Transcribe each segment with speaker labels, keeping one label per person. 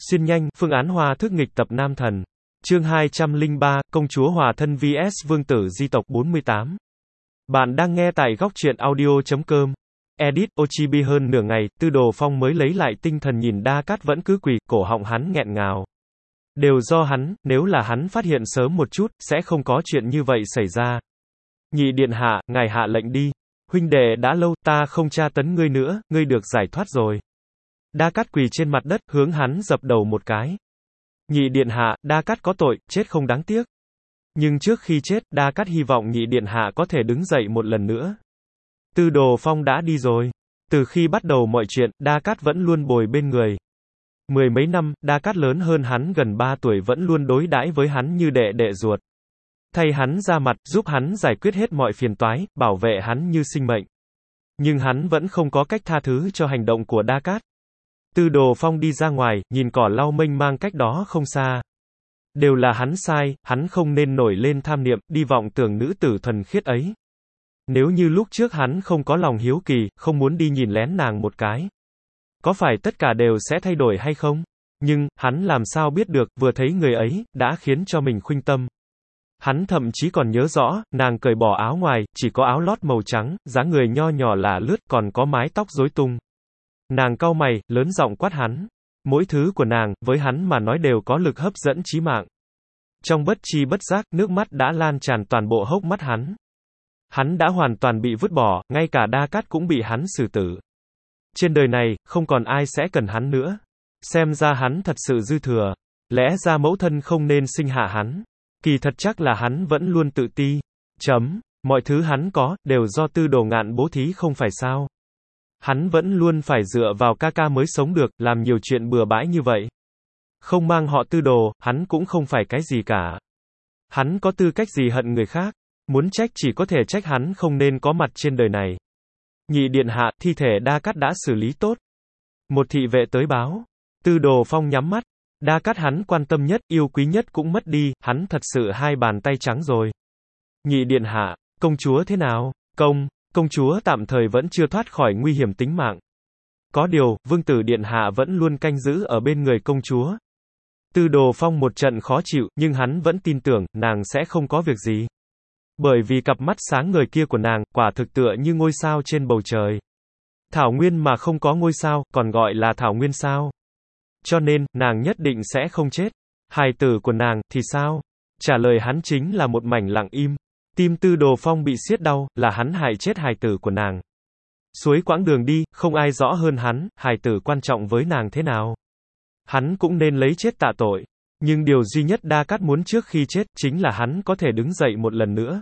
Speaker 1: Xuyên nhanh, phương án hòa thức nghịch tập Nam Thần. Chương 203, Công chúa hòa thân vs Vương tử di tộc 48. Bạn đang nghe tại góc truyện audio.com. Edit, Ochibi hơn nửa ngày, Tư Đồ Phong mới lấy lại tinh thần nhìn Đa Cát vẫn cứ quỳ, cổ họng hắn nghẹn ngào. Đều do hắn, nếu là hắn phát hiện sớm một chút, sẽ không có chuyện như vậy xảy ra. Nhị điện hạ, ngài hạ lệnh đi. Huynh đệ đã lâu, ta không tra tấn ngươi nữa, ngươi được giải thoát rồi. Đa Cát quỳ trên mặt đất, hướng hắn dập đầu một cái. Nhị điện hạ, Đa Cát có tội, chết không đáng tiếc. Nhưng trước khi chết, Đa Cát hy vọng nhị điện hạ có thể đứng dậy một lần nữa. Tư Đồ Phong đã đi rồi. Từ khi bắt đầu mọi chuyện, Đa Cát vẫn luôn bồi bên người. Mười mấy năm, Đa Cát lớn hơn hắn gần 3 tuổi vẫn luôn đối đãi với hắn như đệ đệ ruột. Thay hắn ra mặt, giúp hắn giải quyết hết mọi phiền toái, bảo vệ hắn như sinh mệnh. Nhưng hắn vẫn không có cách tha thứ cho hành động của Đa Cát. Tư Đồ Phong đi ra ngoài, nhìn cỏ lau mênh mang cách đó không xa. Đều là hắn sai, hắn không nên nổi lên tham niệm, đi vọng tưởng nữ tử thuần khiết ấy. Nếu như lúc trước hắn không có lòng hiếu kỳ, không muốn đi nhìn lén nàng một cái, có phải tất cả đều sẽ thay đổi hay không? Nhưng, hắn làm sao biết được, vừa thấy người ấy, đã khiến cho mình khuynh tâm. Hắn thậm chí còn nhớ rõ, nàng cởi bỏ áo ngoài, chỉ có áo lót màu trắng, dáng người nho nhỏ là lướt, còn có mái tóc rối tung. Nàng cau mày, lớn giọng quát hắn. Mỗi thứ của nàng, với hắn mà nói đều có lực hấp dẫn chí mạng. Trong bất tri bất giác, nước mắt đã lan tràn toàn bộ hốc mắt hắn. Hắn đã hoàn toàn bị vứt bỏ, ngay cả Đa Cát cũng bị hắn xử tử. Trên đời này, không còn ai sẽ cần hắn nữa. Xem ra hắn thật sự dư thừa. Lẽ ra mẫu thân không nên sinh hạ hắn. Kỳ thật chắc là hắn vẫn luôn tự ti. Mọi thứ hắn có, đều do Tư Đồ Ngạn bố thí không phải sao. Hắn vẫn luôn phải dựa vào ca ca mới sống được, làm nhiều chuyện bừa bãi như vậy. Không mang họ Tư Đồ, hắn cũng không phải cái gì cả. Hắn có tư cách gì hận người khác. Muốn trách chỉ có thể trách hắn không nên có mặt trên đời này. Nhị điện hạ, thi thể Đa Cát đã xử lý tốt. Một thị vệ tới báo. Tư Đồ Phong nhắm mắt. Đa Cát hắn quan tâm nhất, yêu quý nhất cũng mất đi, hắn thật sự hai bàn tay trắng rồi. Nhị điện hạ, công chúa thế nào? Công chúa tạm thời vẫn chưa thoát khỏi nguy hiểm tính mạng. Có điều, vương tử điện hạ vẫn luôn canh giữ ở bên người công chúa. Tư Đồ Phong một trận khó chịu, nhưng hắn vẫn tin tưởng, nàng sẽ không có việc gì. Bởi vì cặp mắt sáng ngời kia của nàng, quả thực tựa như ngôi sao trên bầu trời. Thảo nguyên mà không có ngôi sao, còn gọi là thảo nguyên sao. Cho nên, nàng nhất định sẽ không chết. Hài tử của nàng, thì sao? Trả lời hắn chính là một mảnh lặng im. Tim Tư Đồ Phong bị siết đau, là hắn hại chết hài tử của nàng. Suối quãng đường đi, không ai rõ hơn hắn, hài tử quan trọng với nàng thế nào. Hắn cũng nên lấy chết tạ tội. Nhưng điều duy nhất Đa Cát muốn trước khi chết, chính là hắn có thể đứng dậy một lần nữa.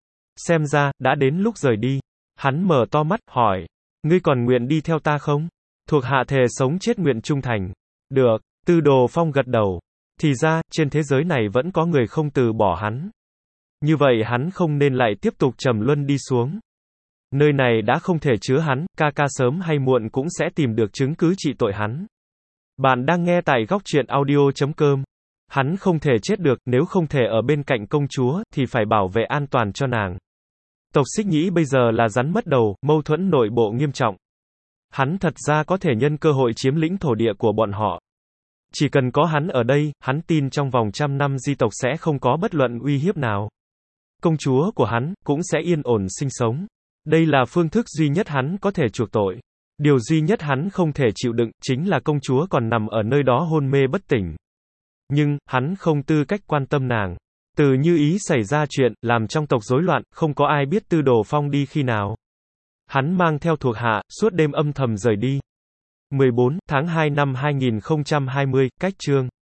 Speaker 1: Xem ra, đã đến lúc rời đi. Hắn mở to mắt, hỏi. Ngươi còn nguyện đi theo ta không? Thuộc hạ thề sống chết nguyện trung thành. Được, Tư Đồ Phong gật đầu. Thì ra, trên thế giới này vẫn có người không từ bỏ hắn. Như vậy hắn không nên lại tiếp tục trầm luân đi xuống. Nơi này đã không thể chứa hắn, ca ca sớm hay muộn cũng sẽ tìm được chứng cứ trị tội hắn. Bạn đang nghe tại góc truyện audio.com. Hắn không thể chết được, nếu không thể ở bên cạnh công chúa, thì phải bảo vệ an toàn cho nàng. Tộc Xích Nhĩ bây giờ là rắn mất đầu, mâu thuẫn nội bộ nghiêm trọng. Hắn thật ra có thể nhân cơ hội chiếm lĩnh thổ địa của bọn họ. Chỉ cần có hắn ở đây, hắn tin trong vòng 100 năm di tộc sẽ không có bất luận uy hiếp nào. Công chúa của hắn, cũng sẽ yên ổn sinh sống. Đây là phương thức duy nhất hắn có thể chuộc tội. Điều duy nhất hắn không thể chịu đựng, chính là công chúa còn nằm ở nơi đó hôn mê bất tỉnh. Nhưng, hắn không tư cách quan tâm nàng. Từ Như Ý xảy ra chuyện, làm trong tộc rối loạn, không có ai biết Tư Đồ Phong đi khi nào. Hắn mang theo thuộc hạ, suốt đêm âm thầm rời đi. 14 tháng 2 năm 2020, cách chương